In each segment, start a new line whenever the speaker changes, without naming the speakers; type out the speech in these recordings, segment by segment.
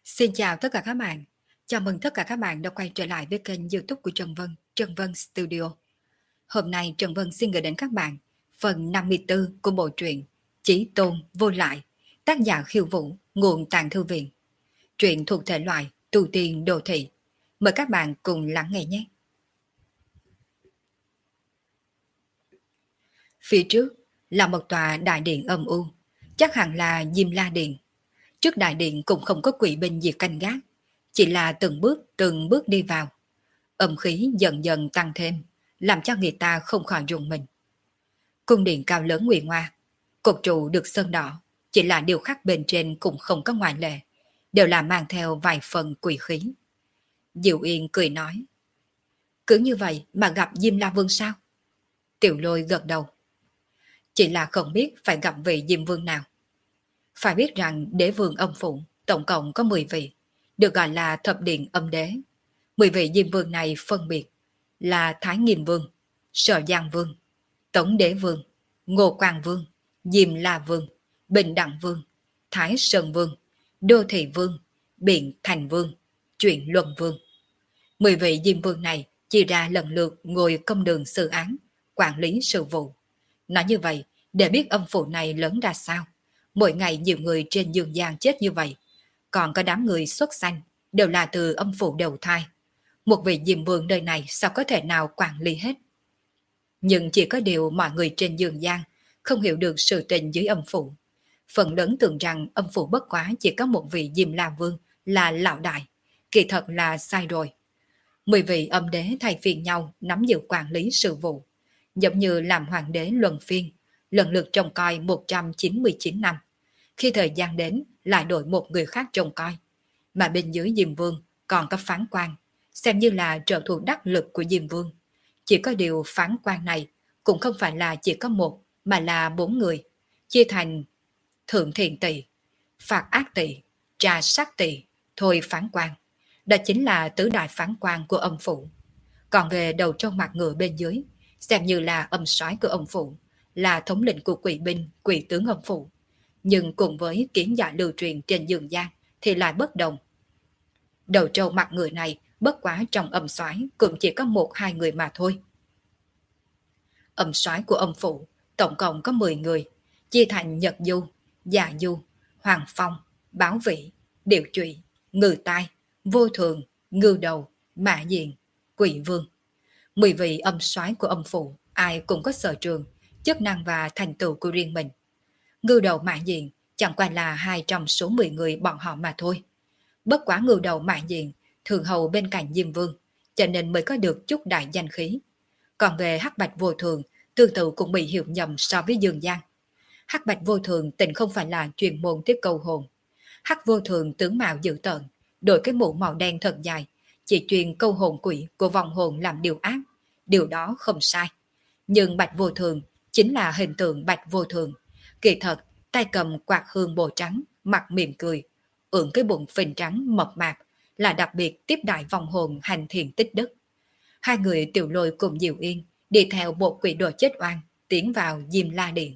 Xin chào tất cả các bạn. Chào mừng tất cả các bạn đã quay trở lại với kênh YouTube của Trần Vân Studio. Hôm nay Trần Vân xin gửi đến các bạn phần 54 của bộ truyện Chí Tôn Vô Lại, tác giả Khiêu Vũ, nguồn Tàng Thư Viện. Truyện thuộc thể loại tu tiên đô thị. Mời các bạn cùng lắng nghe nhé. Phía trước là một tòa đại điện âm u, chắc hẳn là Diêm La Điện. Trước đại điện cũng không có quỷ binh gì canh gác, chỉ là từng bước đi vào. Âm khí dần dần tăng thêm, làm cho người ta không khỏi rùng mình. Cung điện cao lớn nguy nga, cột trụ được sơn đỏ, chỉ là điều khác bên trên cũng không có ngoại lệ, đều là mang theo vài phần quỷ khí. Diệu Yên cười nói, cứ như vậy mà gặp Diêm La Vương sao? Tiểu Lôi gật đầu. Chỉ là không biết phải gặp vị Diêm Vương nào. Phải biết rằng đế vương âm phủ tổng cộng có 10 vị, được gọi là thập điện âm đế. 10 vị Diêm Vương này phân biệt là Thái Nghiêm Vương, Sở Giang Vương, Tống Đế Vương, Ngô Quang Vương, Diêm La Vương, Bình Đẳng Vương, Thái Sơn Vương, Đô Thị Vương, Biện Thành Vương, Truyện Luân Vương. 10 vị Diêm Vương này chia ra lần lượt ngồi công đường xử án, quản lý sự vụ. Nói như vậy, để biết âm phủ này lớn ra sao. Mỗi ngày nhiều người trên dương gian chết như vậy, còn có đám người xuất sanh đều là từ âm phủ đầu thai. Một vị Diêm Vương nơi này sao có thể nào quản lý hết. Nhưng chỉ có điều mọi người trên dương gian không hiểu được sự tình dưới âm phủ. Phần lớn tưởng rằng âm phủ bất quá chỉ có một vị Diêm La Vương là lão đại. Kỳ thật là sai rồi. 10 vị âm đế thay phiên nhau nắm giữ quản lý sự vụ, giống như làm hoàng đế luân phiên, lần lượt trông coi 199 năm. Khi thời gian đến lại đổi một người khác trông coi. Mà bên dưới Diêm Vương còn có phán quan, xem như là trợ thủ đắc lực của Diêm Vương. Chỉ có điều phán quan này cũng không phải là chỉ có một, mà là 4 người, chia thành thượng thiện tỳ, phạt ác tỳ, trà sát tỳ, thôi phán quan. Đó chính là tứ đại phán quan của âm phủ. Còn về đầu trong mặt ngựa bên dưới, xem như là âm soái của âm phủ, là thống lĩnh của quỷ binh, quỷ tướng âm phủ. Nhưng cùng với kiến giả lưu truyền trên dương gian thì lại bất đồng. Đầu trâu mặt người này bất quá trong âm soái cũng chỉ có 1-2 người mà thôi. Âm soái của âm phủ tổng cộng có 10 người, chia thành Nhật Du, Dạ Du, Hoàng Phong, Báo Vĩ, Điệu Trụy, Ngư Tai, Vô Thường, Ngư Đầu, Mã Diện, Quỷ Vương. 10 vị âm soái của âm phủ ai cũng có sở trường, chức năng và thành tựu của riêng mình. Ngư Đầu Mã Diện chẳng qua là 2 trong số 10 người bọn họ mà thôi. Bất quá Ngư Đầu Mã Diện thường hầu bên cạnh Diêm Vương, cho nên mới có được chút đại danh khí. Còn về Hắc Bạch Vô Thường, tương tự cũng bị hiểu nhầm so với Dương Giang. Hắc Bạch Vô Thường tình không phải là chuyên môn tiếp câu hồn. Hắc Vô Thường tướng mạo dữ tợn, đội cái mũ màu đen thật dài, chỉ truyền câu hồn quỷ của vòng hồn làm điều ác. Điều đó không sai. Nhưng Bạch Vô Thường chính là hình tượng Bạch Vô Thường. Kỳ thật, tay cầm quạt hương bồ trắng, mặt mỉm cười, ưỡn cái bụng phình trắng mập mạp, là đặc biệt tiếp đại vòng hồn hành thiện tích đức. Hai người Tiểu Lôi cùng Diệu Yên đi theo bộ quỷ đồ chết oan, tiến vào Diêm La Điện.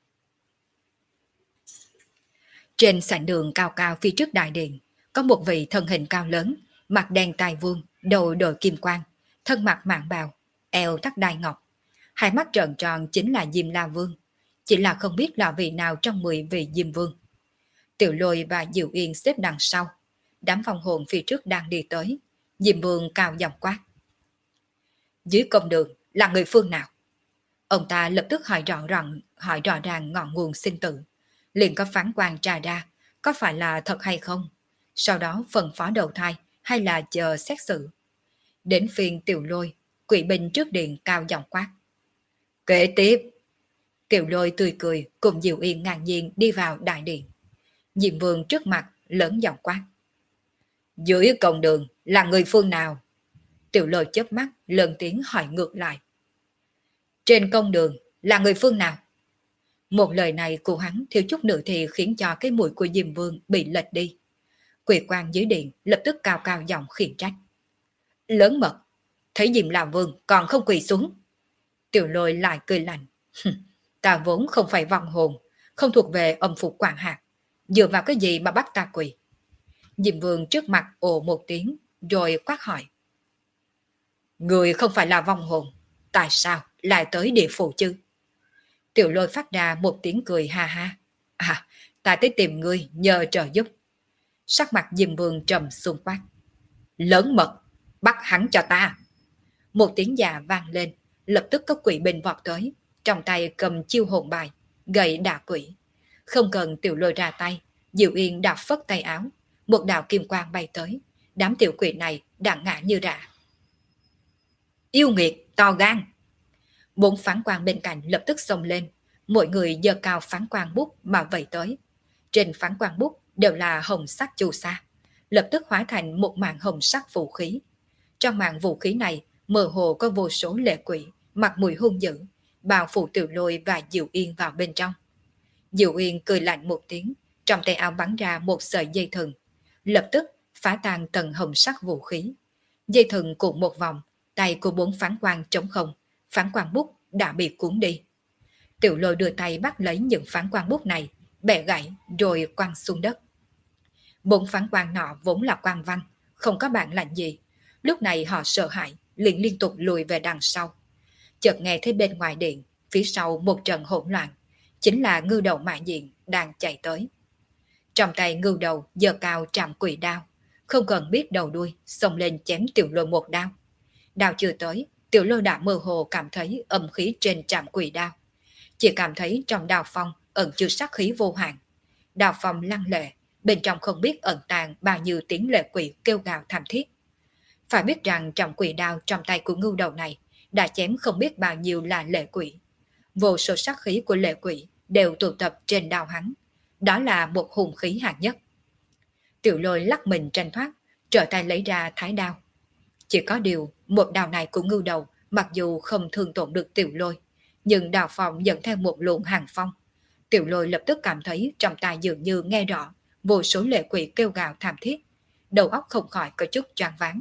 Trên sảnh đường cao cao phía trước đại điện, có một vị thân hình cao lớn, mặt đen tai vuông, đầu đội kim quang, thân mặc mãng bào, eo thắt đai ngọc. Hai mắt trợn tròn chính là Diêm La Vương, chỉ là không biết là vị nào trong 10 vị Diêm Vương. Tiểu Lôi và Diệu Yên xếp đằng sau, đám vong hồn phía trước đang đi tới. Diêm Vương cao giọng quát, dưới công đường là người phương nào? Ông ta lập tức hỏi rõ ràng ngọn nguồn sinh tử. Liền có phán quan tra ra có phải là thật hay không, sau đó phân phó đầu thai hay là chờ xét xử. Đến phiên Tiểu Lôi, quỷ binh trước điện cao giọng quát, kế tiếp. Tiểu Lôi tươi cười cùng Diệu Yên ngang nhiên đi vào đại điện. Diệm Vương trước mặt lớn giọng quát, dưới công đường là người phương nào? Tiểu Lôi chớp mắt lớn tiếng hỏi ngược lại, trên công đường là người phương nào? Một lời này của hắn thiếu chút nữa thì khiến cho cái mũi của Diêm Vương bị lệch đi. Quỷ quan dưới điện lập tức cao cao giọng khiển trách, lớn mật, thấy Diêm La Vương còn không quỳ xuống. Tiểu Lôi lại cười lạnh, ta vốn không phải vong hồn, không thuộc về âm phủ quản hạt, dựa vào cái gì mà bắt ta quỳ? Diêm Vương trước mặt ồ một tiếng, rồi quát hỏi. Người không phải là vong hồn, tại sao lại tới địa phủ chứ? Tiểu Lôi phát ra một tiếng cười ha ha. À, ta tới tìm ngươi nhờ trợ giúp. Sắc mặt Diêm Vương trầm xuống quát. Lớn mật, bắt hắn cho ta. Một tiếng già vang lên, lập tức có quỷ binh vọt tới, trong tay cầm chiêu hồn bài, gậy đả quỷ. Không cần Tiểu Lôi ra tay, Diệu Yên đã phất tay áo, một đạo kim quang bay tới, đám tiểu quỷ này đã ngã như rạ. Yêu nghiệt, to gan! Bốn phán quan bên cạnh lập tức xông lên, mỗi người giơ cao phán quan bút mà vẩy tới. Trên phán quan bút đều là hồng sắc chu sa, lập tức hóa thành một màn hồng sắc vũ khí. Trong màn vũ khí này, mơ hồ có vô số lệ quỷ, mặt mùi hung dữ, bao phủ Tiểu Lôi và Diệu Yên vào bên trong. Diệu Yên cười lạnh một tiếng, trong tay áo bắn ra một sợi dây thừng, lập tức phá tan tầng hồng sắc vũ khí. Dây thừng cuộn một vòng, tay của bốn phán quan trống không, phán quan bút đã bị cuốn đi. Tiểu Lôi đưa tay bắt lấy những phán quan bút này, bẻ gãy rồi quăng xuống đất. Bốn phán quan nọ vốn là quan văn, không có bản lĩnh gì. Lúc này họ sợ hãi, liền liên tục lùi về đằng sau. Chợt nghe thấy bên ngoài điện, phía sau một trận hỗn loạn, chính là Ngưu Đầu Mã Diện đang chạy tới. Trong tay Ngưu Đầu giơ cao trảm quỷ đao, không cần biết đầu đuôi, xông lên chém Tiểu Lôi một đao. Đao chưa tới, Tiểu Lôi đã mơ hồ cảm thấy âm khí trên trảm quỷ đao. Chỉ cảm thấy trong đao phong ẩn chứa sát khí vô hạn. Đao phong lăng lệ, bên trong không biết ẩn tàng bao nhiêu tiếng lệ quỷ kêu gào thảm thiết. Phải biết rằng trọng quỷ đao trong tay của Ngưu Đầu này đã chém không biết bao nhiêu là lệ quỷ. Vô số sát khí của lệ quỷ đều tụ tập trên đao hắn. Đó là một hùng khí hạng nhất. Tiểu Lôi lắc mình tranh thoát, trở tay lấy ra thái đao. Chỉ có điều, một đao này của Ngưu Đầu mặc dù không thương tổn được Tiểu Lôi, nhưng đao phong dẫn theo một luồng hàng phong. Tiểu Lôi lập tức cảm thấy trong tai dường như nghe rõ vô số lệ quỷ kêu gào thảm thiết, đầu óc không khỏi có chút choáng váng.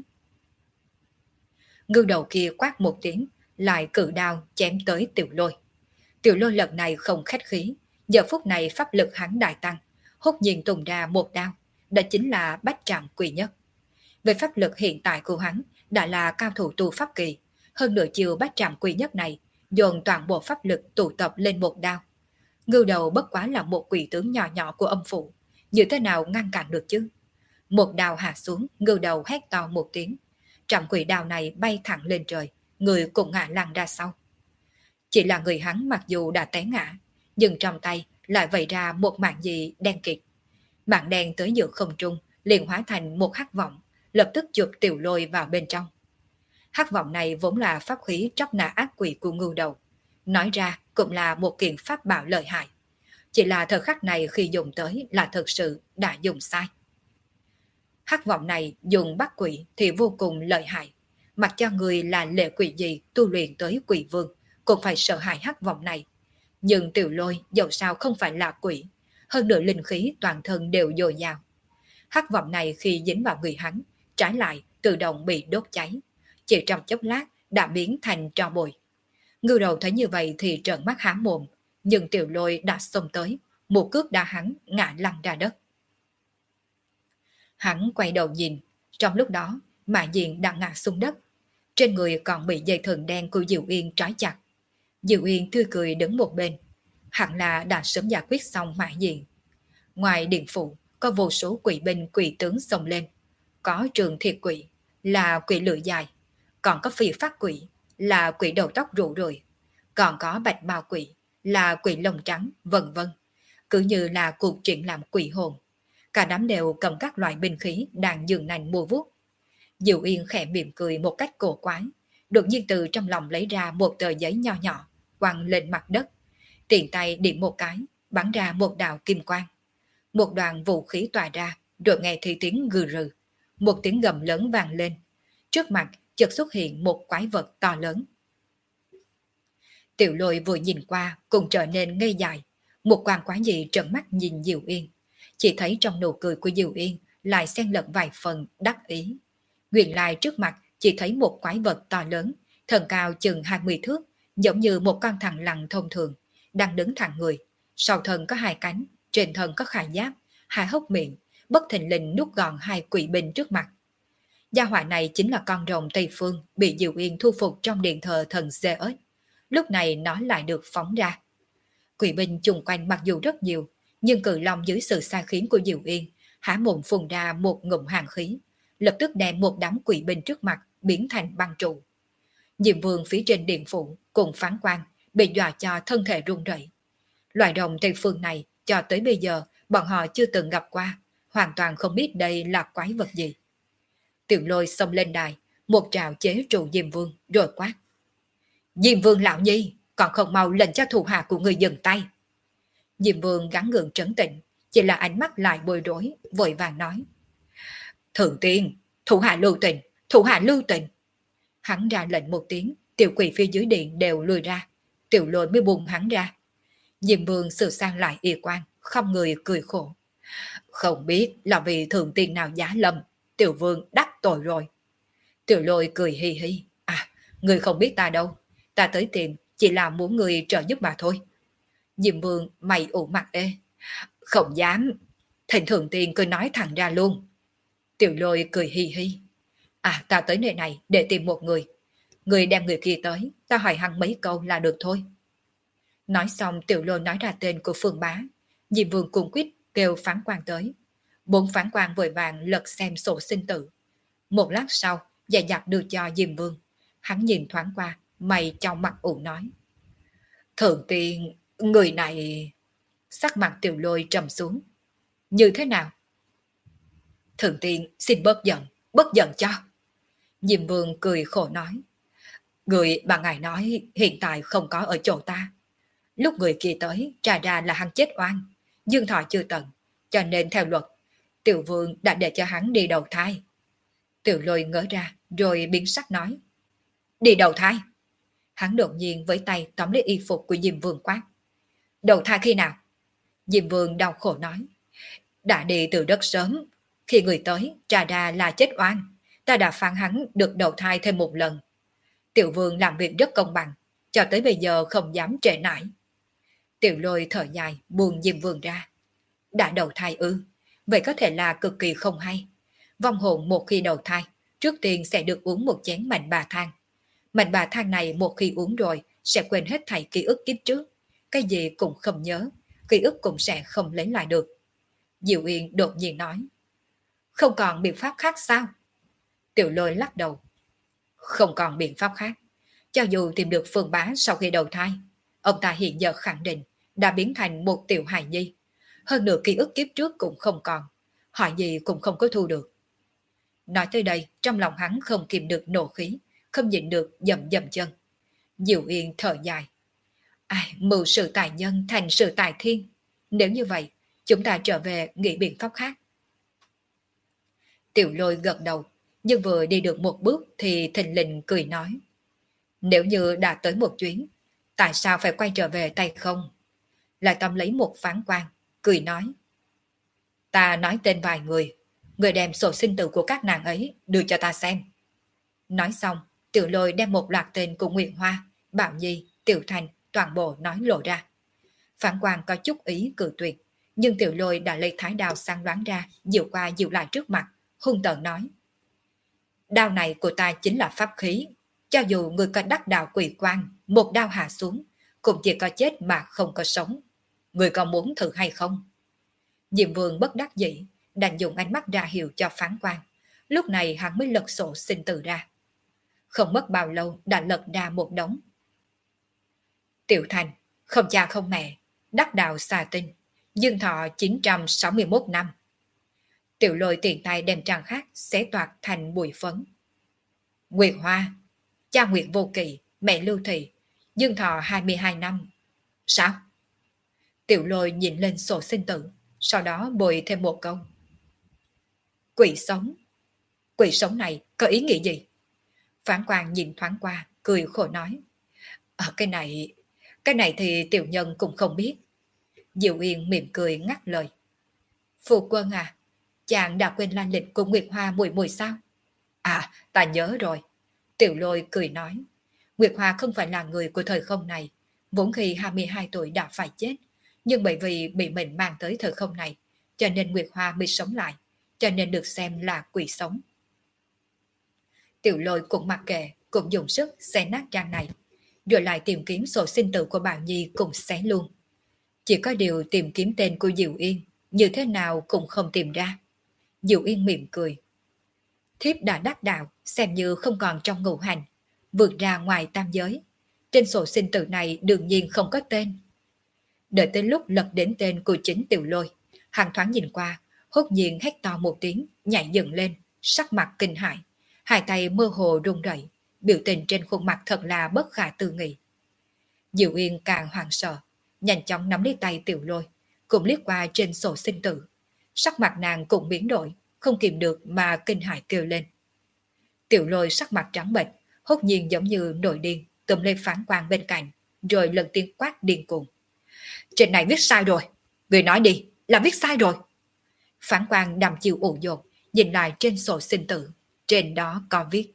Ngưu Đầu kia quát một tiếng, lại cử đao chém tới Tiểu Lôi. Tiểu Lôi lần này không khách khí, giờ phút này pháp lực hắn đại tăng, hốt nhiên tung ra một đao, đó chính là bách trảm quỷ nhất. Về pháp lực hiện tại của hắn đã là cao thủ tu pháp kỳ, hơn nửa chiều bách trảm quỷ nhất này dồn toàn bộ pháp lực tụ tập lên một đao. Ngưu Đầu bất quá là một quỷ tướng nhỏ nhỏ của âm phủ, như thế nào ngăn cản được chứ? Một đao hạ xuống, Ngưu Đầu hét to một tiếng. Trảm quỷ đao này bay thẳng lên trời, người cũng ngã lăn ra sau. Chỉ là người hắn mặc dù đã té ngã, nhưng trong tay lại vẩy ra một mảng gì đen kịt. Mảng đen tới giữa không trung, liền hóa thành một hắc vọng, lập tức chụp Tiểu Lôi vào bên trong. Hắc vọng này vốn là pháp khí tróc nã ác quỷ của Ngưu Đầu, nói ra cũng là một kiện pháp bảo lợi hại. Chỉ là thời khắc này khi dùng tới là thực sự đã dùng sai. Hắc vọng này dùng bắt quỷ thì vô cùng lợi hại. Mặc cho người là lệ quỷ gì tu luyện tới quỷ vương cũng phải sợ hãi hắc vọng này. Nhưng Tiểu Lôi dẫu sao không phải là quỷ, hơn nữa linh khí toàn thân đều dồi dào. Hắc vọng này khi dính vào người hắn, trái lại tự động bị đốt cháy. Chỉ trong chốc lát đã biến thành tro bụi. Ngưu Đầu thấy như vậy thì trợn mắt há mồm, nhưng Tiểu Lôi đã xông tới, một cước đá hắn ngã lăn ra đất. Hắn quay đầu nhìn, trong lúc đó Mã Diện đã ngã xuống đất, trên người còn bị dây thừng đen của Diệu Yên trói chặt. Diệu Yên tươi cười đứng một bên, hẳn là đã sớm giải quyết xong Mã Diện. Ngoài điện phủ có vô số quỷ binh quỷ tướng xông lên, có Trường Thiệt Quỷ là quỷ lưỡi dài, còn có Phi Phát Quỷ là quỷ đầu tóc rủ rượi, còn có Bạch Bào Quỷ là quỷ lông trắng, vân vân. Cứ như là cuộc triển lãm quỷ hồn, cả đám đều cầm các loại binh khí đang dường nành mua vuốt. Diệu Yên khẽ mỉm cười một cách cổ quái, đột nhiên từ trong lòng lấy ra một tờ giấy nho nhỏ, quăng lên mặt đất, tiện tay điểm một cái, bắn ra một đạo kim quang. Một đoàn vũ khí tỏa ra, rồi nghe thấy tiếng gừ rừ, một tiếng gầm lớn vang lên. Trước mặt chợt xuất hiện một quái vật to lớn. Tiểu Lôi vừa nhìn qua cũng trở nên ngây dại, một quan quái gì trợn mắt nhìn Diệu Yên. Chỉ thấy trong nụ cười của Diệu Yên lại xen lẫn vài phần đắc ý. Nguyên lai trước mặt chỉ thấy một quái vật to lớn, thân cao chừng 20 thước, giống như một con thằn lằn thông thường, đang đứng thẳng người. Sau thân có hai cánh, trên thân có khải giáp, hai hốc miệng, bất thình lình nuốt gọn hai quỷ binh trước mặt. Gia hỏa này chính là con rồng Tây Phương bị Diệu Yên thu phục trong điện thờ thần Zeus. Lúc này nó lại được phóng ra. Quỷ binh chung quanh mặc dù rất nhiều, nhưng cự long dưới sự sai khiến của Diệu Yên há mồm phun ra một ngụm hàng khí, lập tức đem một đám quỷ binh trước mặt biến thành băng trụ. Diệm Vương phía trên điện phủ cùng phán quan bị dọa cho thân thể run rẩy. Loài rồng Tây Phương này cho tới bây giờ bọn họ chưa từng gặp qua, hoàn toàn không biết đây là quái vật gì. Tiểu Lôi xông lên đài, một trào chế trụ Diêm Vương rồi quát: Diêm Vương lão nhi, còn không mau lệnh cho thủ hạ của người dừng tay. Diêm Vương gắng gượng trấn tĩnh, chỉ là ánh mắt lại bối rối, vội vàng nói: Thượng tiên, thủ hạ lưu tình, thủ hạ lưu tình. Hắn ra lệnh một tiếng, tiểu quỷ phía dưới điện đều lùi ra, Tiểu Lôi mới buông hắn ra. Diêm Vương sửa sang lại y quan, không người cười khổ: Không biết là vì thượng tiên nào giá lâm, Tiểu Vương đắc tội rồi. Tiểu Lôi cười hi hi: người không biết ta đâu, ta tới tìm chỉ là muốn người trợ giúp mà thôi. Diêm Vương mày ủ mặt ê: Không dám, thịnh thượng tiên cứ nói thẳng ra luôn. Tiểu Lôi cười hi hi: ta tới nơi này để tìm một người. Người đem người kia tới, ta hỏi hắn mấy câu là được thôi. Nói xong Tiểu Lôi nói ra tên của Phương Bá. Diêm Vương cùng quyết kêu phán quan tới. 4 phán quan vội vàng lật xem sổ sinh tử. Một lát sau, dè dặt đưa cho Diêm Vương. Hắn nhìn thoáng qua, mày trong mặt ủ nói: Thượng tiên, người này... Sắc mặt Tiểu Lôi trầm xuống: Như thế nào? Thượng tiên xin bớt giận cho. Diêm Vương cười khổ nói: Người bà ngài nói hiện tại không có ở chỗ ta. Lúc người kia tới, trả ra là hắn chết oan, dương thọ chưa tận, cho nên theo luật, Tiểu Vương đã để cho hắn đi đầu thai. Tiểu Lôi ngỡ ra, rồi biến sắc nói: Đi đầu thai? Hắn đột nhiên với tay tóm lấy y phục của Diêm Vương quát: Đầu thai khi nào? Diêm Vương đau khổ nói: Đã đi từ rất sớm, khi người tới, trả ra là chết oan, ta đã phán hắn được đầu thai thêm một lần. Tiểu Vương làm việc rất công bằng, cho tới bây giờ không dám trễ nải. Tiểu Lôi thở dài buông Diêm Vương ra: Đã đầu thai ư? Vậy có thể là cực kỳ không hay. Vong hồn một khi đầu thai, trước tiên sẽ được uống một chén mạnh bà thang. Mạnh bà thang này một khi uống rồi sẽ quên hết thảy ký ức kiếp trước, cái gì cũng không nhớ, ký ức cũng sẽ không lấy lại được. Diệu Yên đột nhiên nói: Không còn biện pháp khác sao? Tiểu Lôi lắc đầu: Không còn biện pháp khác. Cho dù tìm được Phương Bá sau khi đầu thai, ông ta hiện giờ khẳng định đã biến thành một tiểu hài nhi. Hơn nữa ký ức kiếp trước cũng không còn, hỏi gì cũng không có thu được. Nói tới đây, trong lòng hắn không kìm được nộ khí, không nhịn được dậm dậm chân. Diệu Yên thở dài: Mưu sự tài nhân thành sự tài thiên. Nếu như vậy, chúng ta trở về nghĩ biện pháp khác. Tiểu Lôi gật đầu, nhưng vừa đi được một bước thì thình lình cười nói: Nếu như đã tới một chuyến, tại sao phải quay trở về tay không? Lại tóm lấy một phán quan, cười nói: Ta nói tên vài người, người đem sổ sinh tử của các nàng ấy đưa cho ta xem. Nói xong, Tiểu Lôi đem một loạt tên của Nguyệt Hoa, Bảo Nhi, Tiểu Thành toàn bộ nói lộ ra. Phán quan có chút ý cự tuyệt, nhưng Tiểu Lôi đã lấy thái đao sang đoán ra, dịu qua dịu lại trước mặt, hung tợn nói: Đao này của ta chính là pháp khí, cho dù người có đắc đạo quỷ quan, một đao hạ xuống, cũng chỉ có chết mà không có sống. Người có muốn thử hay không? Diệm Vương bất đắc dĩ, đành dùng ánh mắt ra hiệu cho phán quan. Lúc này hắn mới lật sổ sinh tử ra. Không mất bao lâu đã lật ra một đống. Tiểu Thành, không cha không mẹ, đắc đạo xà tinh, dương thọ 961 năm. Tiểu Lôi tiện tay đem trang khác xé toạc thành bụi phấn. Nguyệt Hoa, cha Nguyệt Vô Kỵ, mẹ Lưu Thị, dương thọ 22 năm. Sao? Tiểu Lôi nhìn lên sổ sinh tử, sau đó bồi thêm một câu: Quỷ sống. Quỷ sống này có ý nghĩa gì? Phán quan nhìn thoáng qua, cười khổ nói: Cái này thì tiểu nhân cũng không biết. Diệu Yên mỉm cười ngắt lời: Phu quân à, chàng đã quên lan lịch của Nguyệt Hoa muội muội sao? Ta nhớ rồi. Tiểu Lôi cười nói: Nguyệt Hoa không phải là người của thời không này, vốn khi 22 tuổi đã phải chết, nhưng bởi vì bị mình mang tới thời không này, cho nên Nguyệt Hoa mới sống lại, cho nên được xem là quỷ sống. Tiểu Lôi cũng mặc kệ, cũng dùng sức xé nát trang này, rồi lại tìm kiếm sổ sinh tử của Bảo Nhi cùng xé luôn. Chỉ có điều tìm kiếm tên của Diệu Yên, như thế nào cũng không tìm ra. Diệu Yên mỉm cười. Thiếp đã đắc đạo, xem như không còn trong ngũ hành, vượt ra ngoài tam giới. Trên sổ sinh tử này đương nhiên không có tên. Đợi tới lúc lật đến tên của chính Tiểu Lôi, hắn thoáng nhìn qua, hốt nhiên hét to một tiếng, nhảy dựng lên, sắc mặt kinh hãi, hai tay mơ hồ run rẩy, biểu tình trên khuôn mặt thật là bất khả tư nghị. Diệu Yên càng hoảng sợ, nhanh chóng nắm lấy tay Tiểu Lôi, cũng liếc qua trên sổ sinh tử. Sắc mặt nàng cũng biến đổi, không kìm được mà kinh hãi kêu lên. Tiểu Lôi sắc mặt trắng bệch, hốt nhiên giống như nổi điên, túm lên Phán Quan bên cạnh, rồi lần tiếng quát điên cuồng. Trên này viết sai rồi, người nói đi, là viết sai rồi. Phán Quan đăm chiêu ủ dột, nhìn lại trên sổ sinh tử, trên đó có viết.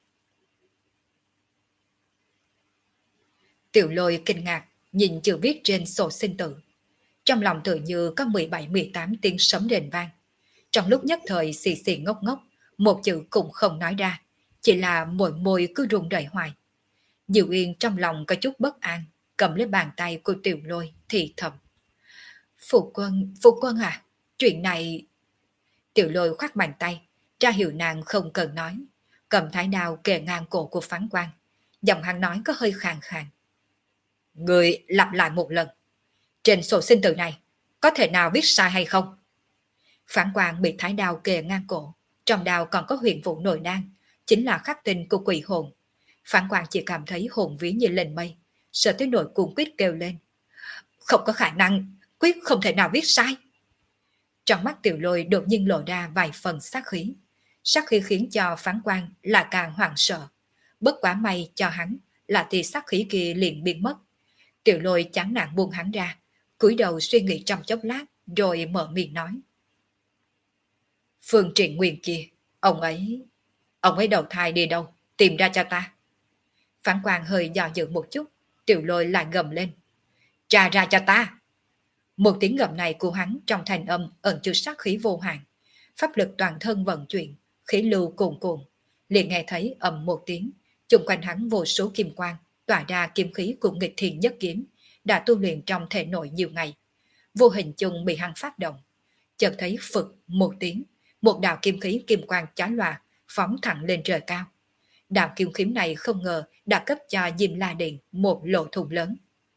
Tiểu Lôi kinh ngạc, nhìn chữ viết trên sổ sinh tử. Trong lòng tự như có 17-18 tiếng sấm rền vang. Trong lúc nhất thời xì xì ngốc ngốc, một chữ cũng không nói ra, chỉ là môi môi cứ run rẩy hoài. Diệu Yên trong lòng có chút bất an, cầm lấy bàn tay của Tiểu Lôi thì thầm. Phụ quân à, chuyện này... Tiểu Lôi khoát bàn tay, ra hiệu nàng không cần nói, cầm thái đao kề ngang cổ của Phán Quan. Giọng hắn nói có hơi khàn khàn. Người lặp lại một lần. Trên sổ sinh tử này, có thể nào viết sai hay không? Phán Quan bị thái đao kề ngang cổ, trong đao còn có huyền vụ nội đan, chính là khắc tinh của quỷ hồn. Phán Quan chỉ cảm thấy hồn vía như lên mây, sợ tới nỗi cuồng quyết kêu lên. Không có khả năng, quyết không thể nào viết sai. Trong mắt Tiểu Lôi đột nhiên lộ ra vài phần sát khí. Sát khí khiến cho Phán Quan là càng hoảng sợ. Bất quá may cho hắn là thì sát khí kia liền biến mất. Tiểu Lôi chán nản buông hắn ra, cúi đầu suy nghĩ trong chốc lát, rồi mở miệng nói. Phương Trịnh Nguyên kia, ông ấy đầu thai đi đâu, tìm ra cho ta. Phán Quan hơi dò dự một chút, Tiểu Lôi lại gầm lên. Tra ra cho ta. Một tiếng gầm này của hắn trong thành âm ẩn chứa sát khí vô hạn. Pháp lực toàn thân vận chuyển, khí lưu cuồn cuộn. Liền nghe thấy ầm một tiếng, chung quanh hắn vô số kim quang, tỏa ra kim khí của nghịch thiên nhất kiếm, đã tu luyện trong thể nội nhiều ngày. Vô hình chung bị hắn phát động. Chợt thấy phực một tiếng, một đạo kim khí kim quang chói lòa phóng thẳng lên trời cao. Đạo kim khí này không ngờ đã cấp cho Diêm La Điện một lỗ thủng lớn.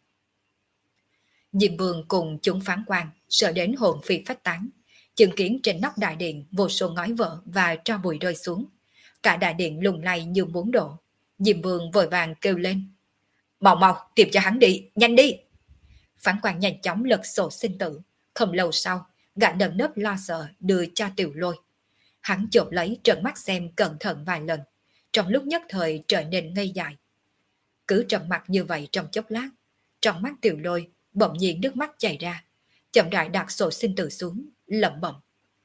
Diêm Vương cùng chúng Phán Quan sợ đến hồn phi phách tán, chứng kiến trên nóc đại điện vô số ngói vỡ và tro bụi rơi xuống. Cả đại điện lung lay như muốn đổ. Diêm Vương vội vàng kêu lên. Mau mau, tìm cho hắn đi, nhanh đi. Phán Quan nhanh chóng lật sổ sinh tử. Không lâu sau, gã nơm nớp lo sợ đưa cho Tiểu Lôi. Hắn chộp lấy trợn mắt xem cẩn thận vài lần. Trong lúc nhất thời trở nên ngây dại. Cứ trầm mặt như vậy trong chốc lát, trong mắt Tiểu Lôi bỗng nhiên nước mắt chảy ra, chậm rãi đặt sổ sinh tử xuống, lẩm bẩm.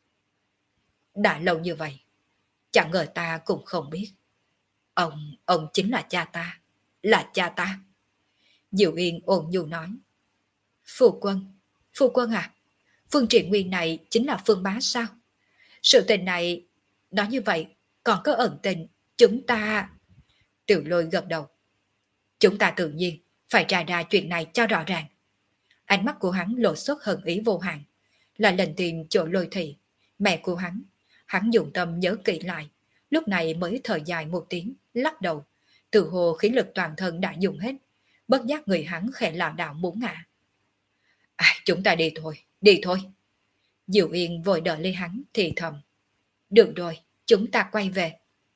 Đã lâu như vậy, chẳng ngờ ta cũng không biết. Ông chính là cha ta, là cha ta. Diệu Yên ôn nhu nói. Phu quân à, Phương Trị Nguyên này chính là Phương Bá sao? Sự tình này, nói như vậy, còn có ẩn tình, chúng ta... Tiểu Lôi gật đầu. Chúng ta tự nhiên phải tra ra chuyện này cho rõ ràng. Ánh mắt của hắn lộ xuất hận ý vô hạn, là lần tìm chỗ Lôi Thị, mẹ của hắn dùng tâm nhớ kỹ lại, lúc này mới thở dài một tiếng, lắc đầu, tự hồ khí lực toàn thân đã dùng hết, bất giác người hắn khẽ lảo đảo muốn ngã. Chúng ta đi thôi. Diệu Yên vội đợi lấy hắn thì thầm. Được rồi, chúng ta quay về.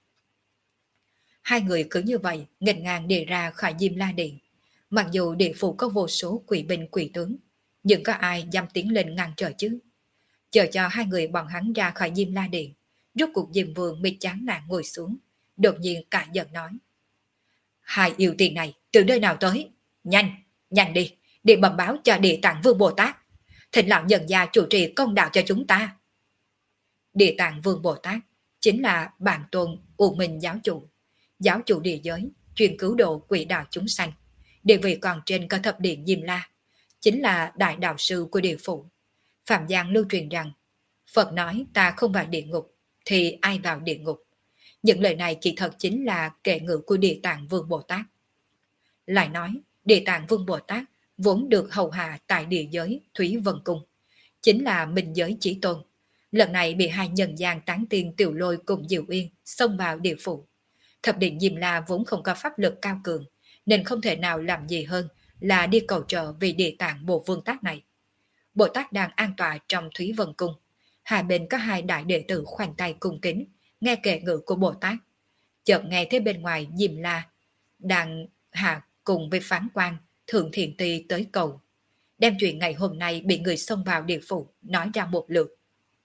Hai người cứ như vậy nghênh ngang đi ra khỏi Diêm La Điện. Mặc dù địa phủ có vô số quỷ binh quỷ tướng, nhưng có ai dám tiến lên ngăn trở chứ? Chờ cho hai người bọn hắn ra khỏi Diêm La Điện, rốt cuộc Diêm Vương mới chán nản ngồi xuống, đột nhiên cả giận nói. Hai yêu tiền này từ nơi nào tới? Nhanh đi, để bẩm báo cho Địa Tạng Vương Bồ Tát. Thỉnh lão nhân gia chủ trì công đạo cho chúng ta. Địa Tạng Vương Bồ Tát chính là bản tôn U Minh giáo chủ địa giới, chuyên cứu độ quỷ đạo chúng sanh. Địa vị còn trên cả thập điện Diêm La, chính là đại đạo sư của địa phủ. Phạm Giang lưu truyền rằng, Phật nói ta không vào địa ngục, thì ai vào địa ngục? Những lời này chỉ thật chính là kệ ngữ của Địa Tạng Vương Bồ Tát. Lại nói, Địa Tạng Vương Bồ Tát vốn được hầu hạ tại địa giới Thúy Vân Cung, chính là minh giới chí tôn. Lần này bị hai nhân gian tán tiên Tiểu Lôi cùng Diệu Yên xông vào địa phủ. Thập điện Diêm La vốn không có pháp lực cao cường, nên không thể nào làm gì hơn là đi cầu trợ vì Địa Tạng Bộ Vương Tát này. Bồ Tát đang an tọa trong Thúy Vân Cung. Hai bên có hai đại đệ tử khoanh tay cung kính, nghe kệ ngữ của Bồ Tát. Chợt nghe thấy bên ngoài Diêm La đang hạ cùng với Phán Quan, Thượng Thiện Tỳ tới cầu, đem chuyện ngày hôm nay bị người xông vào địa phủ nói ra một lượt.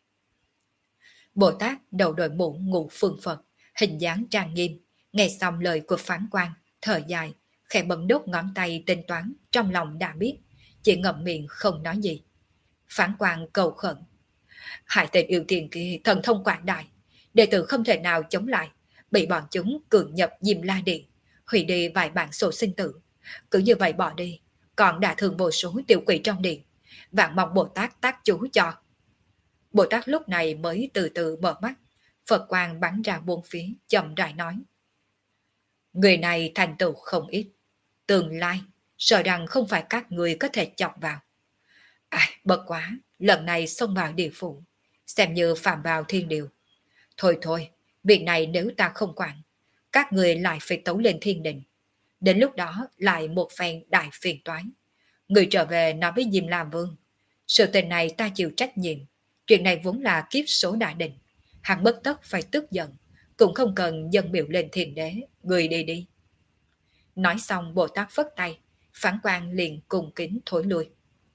Bồ Tát đầu đội mũ ngũ phương Phật, hình dáng trang nghiêm, nghe xong lời của Phán Quan, thở dài, khẽ bấm đốt ngón tay tính toán, trong lòng đã biết, chỉ ngậm miệng không nói gì. Phán Quan cầu khẩn: hai tên yêu tiền kia thần thông quảng đại, đệ tử không thể nào chống lại, bị bọn chúng cường nhập Diêm La Điện, hủy đi vài bản sổ sinh tử, cứ như vậy bỏ đi, còn đã thương vô số tiểu quỷ trong điện, vạn mong Bồ Tát tác chú cho. Bồ Tát lúc này mới từ từ mở mắt, Phật quang bắn ra bốn phía, chậm rãi nói: người này thành tựu không ít, tương lai sợ rằng không phải các người có thể chọc vào. Bất quá, lần này xông vào địa phủ, xem như phạm vào thiên điều. Thôi thôi, việc này nếu ta không quản, các người lại phải tấu lên thiên đình. Đến lúc đó lại một phen đại phiền toái. Người trở về nói với Diêm La Vương, sự tình này ta chịu trách nhiệm, chuyện này vốn là kiếp số đã định. Hắn bất tất phải tức giận, cũng không cần dâng biểu lên thiên đế, người đi đi. Nói xong Bồ Tát phất tay, Phán Quan liền cùng kính thối lui.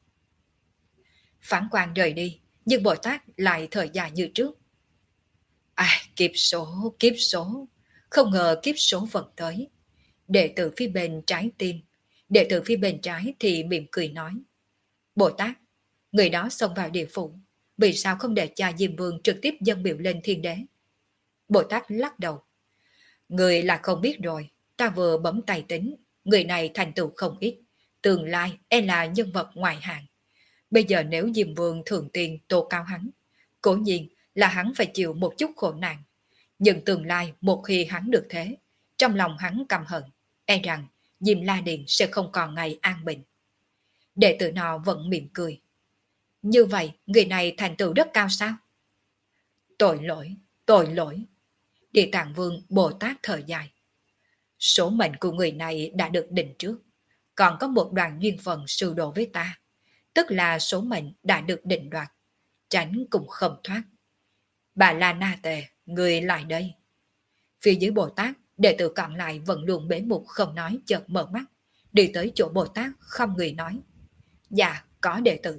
Phán Quan rời đi, nhưng Bồ Tát lại thở dài như trước. Kiếp số, kiếp số, không ngờ kiếp số vẫn tới. Đệ tử phía bên trái tim, đệ tử phía bên trái thì mỉm cười nói: Bồ Tát, người đó xông vào địa phủ, vì sao không để cha Diêm Vương trực tiếp dâng biểu lên thiên đế? Bồ Tát lắc đầu: người là không biết rồi, ta vừa bấm tay tính, người này thành tựu không ít, tương lai là nhân vật ngoại hạng. Bây giờ nếu Diêm Vương thượng tiền tố cao hắn, cố nhiên là hắn phải chịu một chút khổ nạn. Nhưng tương lai một khi hắn được thế, trong lòng hắn căm hận, rằng Diêm La Điện sẽ không còn ngày an bình. Đệ tử nọ vẫn mỉm cười: như vậy, người này thành tựu rất cao sao? Tội lỗi, tội lỗi. Địa Tạng Vương Bồ Tát thở dài: số mệnh của người này đã được định trước, còn có một đoàn duyên phận sưu độ với ta, tức là số mệnh đã được định đoạt, tránh cũng không thoát. Bà La Na Tề, người lại đây. Phía dưới Bồ Tát, đệ tử còn lại vẫn luôn bế mục không nói, chợt mở mắt, đi tới chỗ Bồ Tát không người nói: dạ, có đệ tử.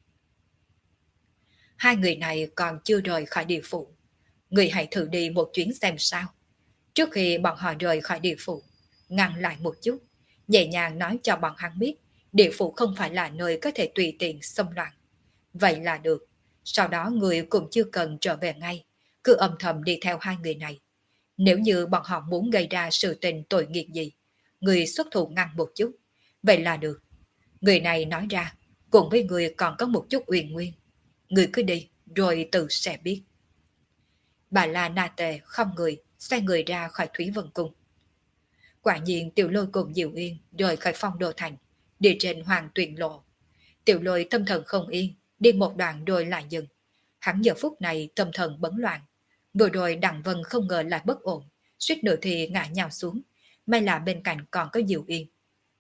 Hai người này còn chưa rời khỏi địa phủ, người hãy thử đi một chuyến xem sao. Trước khi bọn họ rời khỏi địa phủ, ngăn lại một chút, nhẹ nhàng nói cho bọn hắn biết địa phủ không phải là nơi có thể tùy tiện xâm loạn. Vậy là được. Sau đó người cũng chưa cần trở về ngay, cứ âm thầm đi theo hai người này. Nếu như bọn họ muốn gây ra sự tình tội nghiệp gì, người xuất thủ ngăn một chút, vậy là được. Người này nói ra, cùng với người còn có một chút uyên nguyên. Người cứ đi, rồi tự sẽ biết. Bà La Na Tề không người, xoay người ra khỏi Thúy Vân Cung. Quả nhiên Tiểu Lôi cùng Diệu Yên rời khỏi Phong Đô Thành, đi trên Hoàng Tuyền Lộ. Tiểu Lôi tâm thần không yên, đi một đoạn rồi lại dừng. Hắn giờ phút này tâm thần bấn loạn. Vừa rồi Đặng Vân không ngờ lại bất ổn, suýt nữa thì ngã nhào xuống. May là bên cạnh còn có Diệu Yên.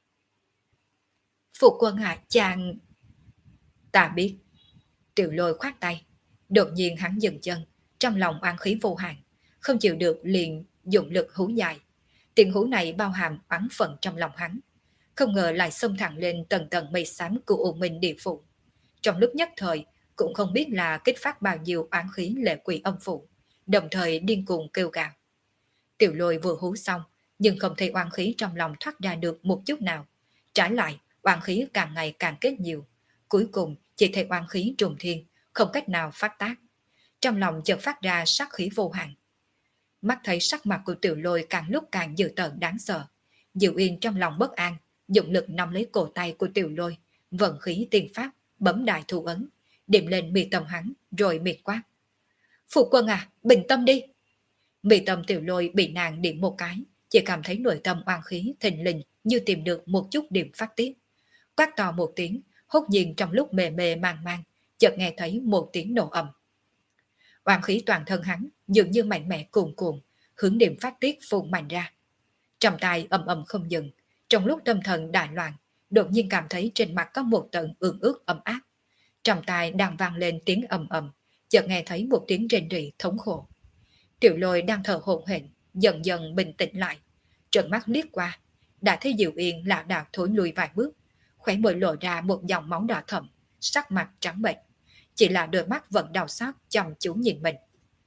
Phụ quân chàng... Ta biết. Tiểu Lôi khoát tay. Đột nhiên hắn dừng chân, trong lòng oán khí vô hạn, không chịu được liền dụng lực hú dài. Tiếng hú này bao hàm oán phận trong lòng hắn, không ngờ lại xông thẳng lên tầng tầng mây xám của U Minh địa phủ. Trong lúc nhất thời, cũng không biết là kích phát bao nhiêu oán khí lệ quỷ âm phủ, đồng thời điên cuồng kêu gào. Tiểu Lôi vừa hú xong, nhưng không thấy oán khí trong lòng thoát ra được một chút nào. Trái lại, oán khí càng ngày càng kết nhiều. Cuối cùng, chỉ thấy oán khí trùng thiên, không cách nào phát tác. Trong lòng chợt phát ra sát khí vô hạn. Mắt thấy sắc mặt của Tiểu Lôi càng lúc càng dữ tợn đáng sợ. Diệu Yên trong lòng bất an, dụng lực nắm lấy cổ tay của Tiểu Lôi, vận khí tiên pháp, bấm đại thủ ấn, điểm lên mi tâm hắn, rồi miệt quát. Phụ quân à, bình tâm đi. Mi tâm Tiểu Lôi bị nàng điểm một cái, chỉ cảm thấy nội tâm oan khí thình lình như tìm được một chút điểm phát tiết. Quát to một tiếng, hốt nhiên trong lúc mề mề màng màng, chợt nghe thấy một tiếng nổ ầm. Oan khí toàn thân hắn dường như mạnh mẽ cuồn cuộn, hướng điểm phát tiết phun mạnh ra. Trong tai ầm ầm không dừng, trong lúc tâm thần đại loạn, đột nhiên cảm thấy trên mặt có một tầng ương ướt ấm áp. Trong tai đang vang lên tiếng ầm ầm, chợt nghe thấy một tiếng rên rỉ thống khổ. Tiểu Lôi đang thở hổn hển, dần dần bình tĩnh lại, trợn mắt liếc qua, đã thấy Diệu Yên lảo đảo thối lùi vài bước, khóe môi lộ ra một dòng máu đỏ thẫm, sắc mặt trắng bệch, chỉ là đôi mắt vẫn đau xót chăm chú nhìn mình.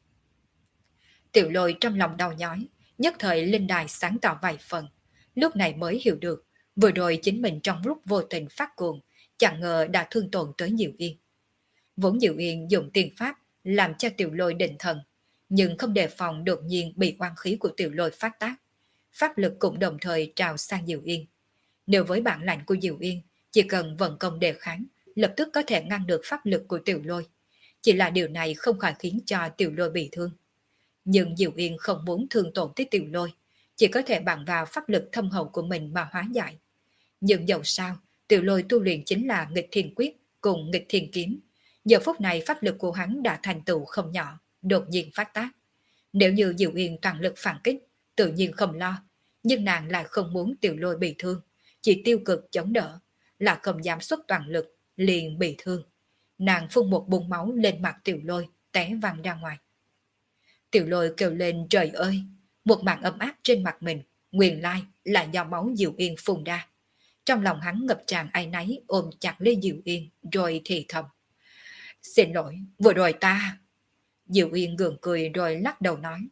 Tiểu Lôi trong lòng đau nhói, nhất thời linh đài sáng tỏ vài phần, lúc này mới hiểu được, vừa rồi chính mình trong lúc vô tình phát cuồng, chẳng ngờ đã thương tổn tới Diệu Yên. Vốn Diệu Yên dùng tiền pháp làm cho Tiểu Lôi định thần, nhưng không đề phòng đột nhiên bị oan khí của Tiểu Lôi phát tác. Pháp lực cũng đồng thời trào sang Diệu Yên. Nếu với bản lãnh của Diệu Yên, chỉ cần vận công đề kháng, lập tức có thể ngăn được pháp lực của Tiểu Lôi. Chỉ là điều này không khỏi khiến cho Tiểu Lôi bị thương. Nhưng Diệu Yên không muốn thương tổn tới Tiểu Lôi, chỉ có thể bằng vào pháp lực thâm hậu của mình mà hóa giải. Nhưng dẫu sao, Tiểu Lôi tu luyện chính là nghịch thiên quyết cùng nghịch thiên kiếm. Giờ phút này pháp lực của hắn đã thành tựu không nhỏ, đột nhiên phát tác. Nếu như Diệu Yên toàn lực phản kích, tự nhiên không lo, nhưng nàng lại không muốn Tiểu Lôi bị thương, chỉ tiêu cực chống đỡ, là không dám xuất toàn lực, liền bị thương. Nàng phun một búng máu lên mặt Tiểu Lôi, té văng ra ngoài. Tiểu Lôi kêu lên trời ơi, một màn ấm áp trên mặt mình, nguyên lai là do máu Diệu Yên phun ra. Trong lòng hắn ngập tràn áy náy ôm chặt lấy Diệu Yên rồi thì thầm. Xin lỗi, vừa rồi ta... Diệu Yên gượng cười rồi lắc đầu nói.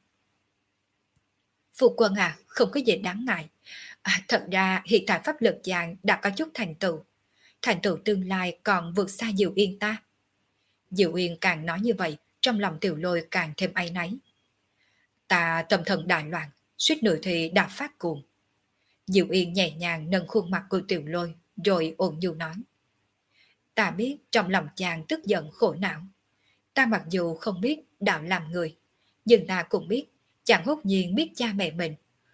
Phụ quân à, không có gì đáng ngại. Thật ra hiện tại pháp lực chàng đã có chút thành tựu. Thành tựu tương lai còn vượt xa Diệu Yên ta. Diệu Yên càng nói như vậy, trong lòng Tiểu Lôi càng thêm áy náy. Ta tâm thần đại loạn, suýt nữa thì đã phát cuồng. Diệu Yên nhẹ nhàng nâng khuôn mặt của Tiểu Lôi, rồi ôn nhu nói. Ta biết trong lòng chàng tức giận khổ não. Ta mặc dù không biết đạo làm người, nhưng ta cũng biết chàng hốt nhiên biết cha mẹ mình.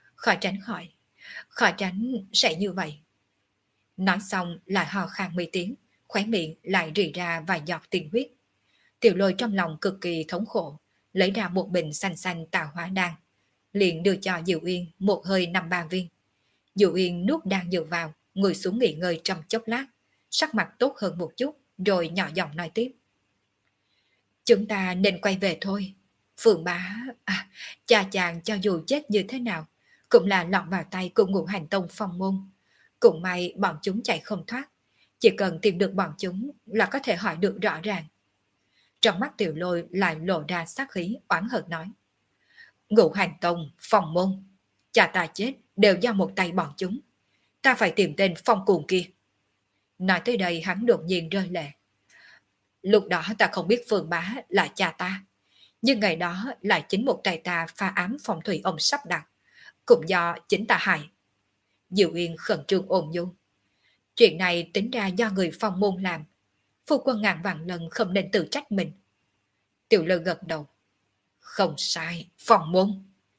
Khỏi tránh sẽ như vậy. Nói xong lại hò khan mấy tiếng, khóe miệng lại rỉ ra vài giọt tinh huyết. Tiểu Lôi trong lòng cực kỳ thống khổ, lấy ra một bình xanh xanh tạo hóa đan, liền đưa cho Diệu Yên một hơi 5-3 viên. Diệu Yên nuốt đan dược vào, ngồi xuống nghỉ ngơi trong chốc lát, sắc mặt tốt hơn một chút, rồi nhỏ giọng nói tiếp. Chúng ta nên quay về thôi. Phượng bá, cha chàng cho dù chết như thế nào, cũng là lọt vào tay của Ngũ Hành Tông Phong môn. Cũng may bọn chúng chạy không thoát, chỉ cần tìm được bọn chúng là có thể hỏi được rõ ràng. Trong mắt Tiểu Lôi lại lộ ra sát khí oán hận nói. Ngũ Hành Tông, Phong môn, cha ta chết đều do một tay bọn chúng. Ta phải tìm tên Phong cuồng kia. Nói tới đây hắn đột nhiên rơi lệ. Lúc đó ta không biết Phương Bá là cha ta, nhưng ngày đó lại chính một tay ta pha ám phong thủy ông sắp đặt, cũng do chính ta hại. Diệu Yên khẩn trương ôn nhu. Chuyện này tính ra do người Phong môn làm. Phu quân ngàn vạn lần không nên tự trách mình. Tiểu Lôi gật đầu. Không sai, Phong môn.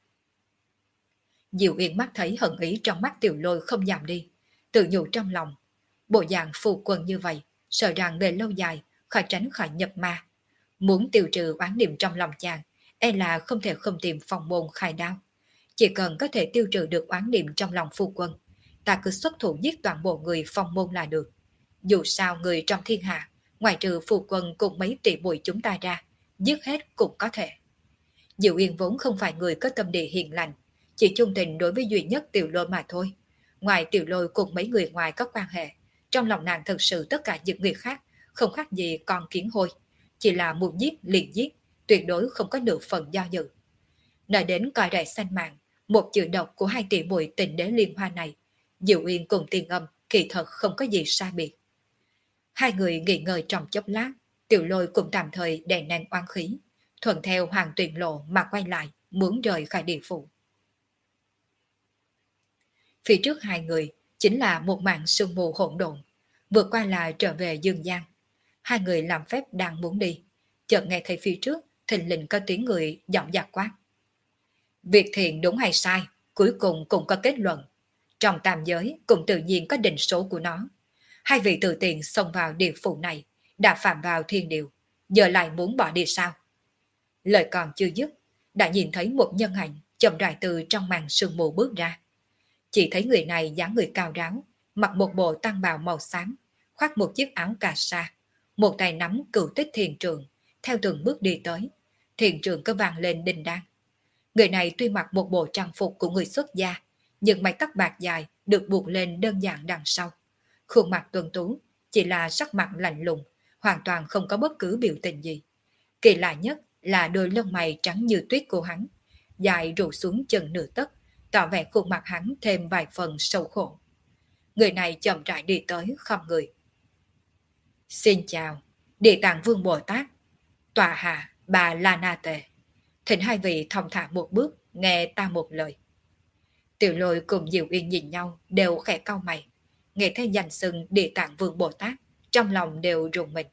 Diệu Yên mắt thấy hận ý trong mắt Tiểu Lôi không giảm đi, tự nhủ trong lòng. Bộ dạng phu quân như vậy, sợ rằng về lâu dài khỏi tránh khỏi nhập ma. Muốn tiêu trừ oán niệm trong lòng chàng, e là không thể không tìm Phong môn khai đao. Chỉ cần có thể tiêu trừ được oán niệm trong lòng phu quân, ta cứ xuất thủ giết toàn bộ người Phong môn là được. Dù sao người trong thiên hạ, ngoài trừ phu quân cùng mấy tỷ muội chúng ta ra, giết hết cũng có thể. Diệu Yên vốn không phải người có tâm địa hiền lành, chỉ chung tình đối với duy nhất Tiểu Lôi mà thôi. Ngoài Tiểu Lôi cùng mấy người ngoài có quan hệ, trong lòng nàng thật sự tất cả những người khác không khác gì con kiến hôi, chỉ là muốn giết liền giết, tuyệt đối không có nửa phần do dự. Nói đến coi rẻ xanh mạng, một chữ độc của hai tỷ muội tình đế liên hoa này, Diệu Yên cùng Tiên Âm kỳ thật không có gì sai biệt. Hai người nghỉ ngơi trong chốc lát, Tiểu Lôi cũng tạm thời đè nén oán khí, thuận theo Hoàng Tuyền lộ mà quay lại, muốn rời khỏi địa phủ. Phía trước hai người chính là một màn sương mù hỗn độn, vượt qua là trở về Dương Giang. Hai người làm phép đang muốn đi, chợt nghe thấy phía trước thình lình có tiếng người giọng giặc quát. Việc thiện đúng hay sai, cuối cùng cũng có kết luận. Trong tam giới cũng tự nhiên có định số của nó. Hai vị tự tiện xông vào địa phủ này, đã phạm vào thiên điều, giờ lại muốn bỏ đi sao? Lời còn chưa dứt, đã nhìn thấy một nhân ảnh chậm rãi từ trong màn sương mù bước ra. Chỉ thấy người này dáng người cao ráo, mặc một bộ tăng bào màu xám, khoác một chiếc áo cà sa, một tay nắm cửu tích thiền trường, theo từng bước đi tới. Thiền trường cứ vang lên đinh đan. Người này tuy mặc một bộ trang phục của người xuất gia, nhưng mái tóc bạc dài được buộc lên đơn giản đằng sau. Khuôn mặt tuấn tú, chỉ là sắc mặt lạnh lùng, hoàn toàn không có bất cứ biểu tình gì. Kỳ lạ nhất là đôi lông mày trắng như tuyết của hắn, dài rủ xuống chân nửa tấc, tỏ vẻ khuôn mặt hắn thêm vài phần sâu khổ. Người này chậm rãi đi tới khom người. Xin chào, Địa Tạng Vương Bồ Tát, tọa hạ bà La Na Tề. Thỉnh hai vị thong thả một bước, nghe ta một lời. Tiểu Lôi cùng Diệu Yên nhìn nhau đều khẽ cau mày, nghe thấy danh xưng Địa Tạng Vương Bồ Tát, trong lòng đều rùng mình.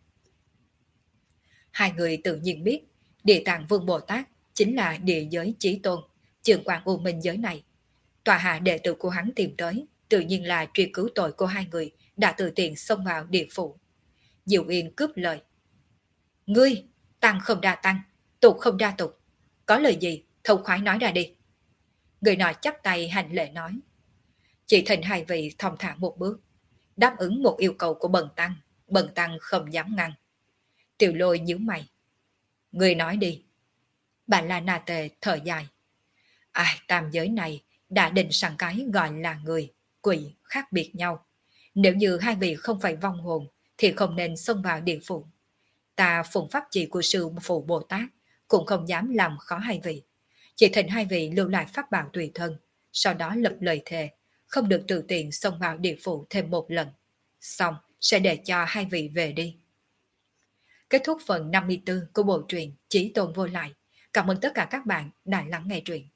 Hai người tự nhiên biết Địa Tạng Vương Bồ Tát chính là địa giới chí tôn, trưởng quản U Minh giới này. Tòa hạ đệ tử của hắn tìm tới, tự nhiên là truy cứu tội của hai người đã tự tiện xông vào địa phủ. Diệu Yên cướp lời. Ngươi, tăng không ra tăng, tục không ra tục. Có lời gì, thông khoái nói ra đi. Người nọ chắp tay hành lễ nói. Chỉ thỉnh hai vị thong thả một bước, đáp ứng một yêu cầu của bần tăng không dám ngăn. Tiểu Lôi nhíu mày. Người nói đi. Bà La Na Tề thở dài. Ai, tam giới này đã định sẵn cái gọi là người, quỷ khác biệt nhau. Nếu như hai vị không phải vong hồn thì không nên xông vào địa phủ. Ta phụng pháp chỉ của sư phụ Bồ Tát cũng không dám làm khó hai vị. Chỉ thỉnh hai vị lưu lại pháp bảo tùy thân, sau đó lập lời thề, không được tự tiện xông vào địa phủ thêm một lần. Xong sẽ để cho hai vị về đi. Kết thúc phần 54 của bộ truyện Chí Tôn Vô Lại. Cảm ơn tất cả các bạn đã lắng nghe truyện.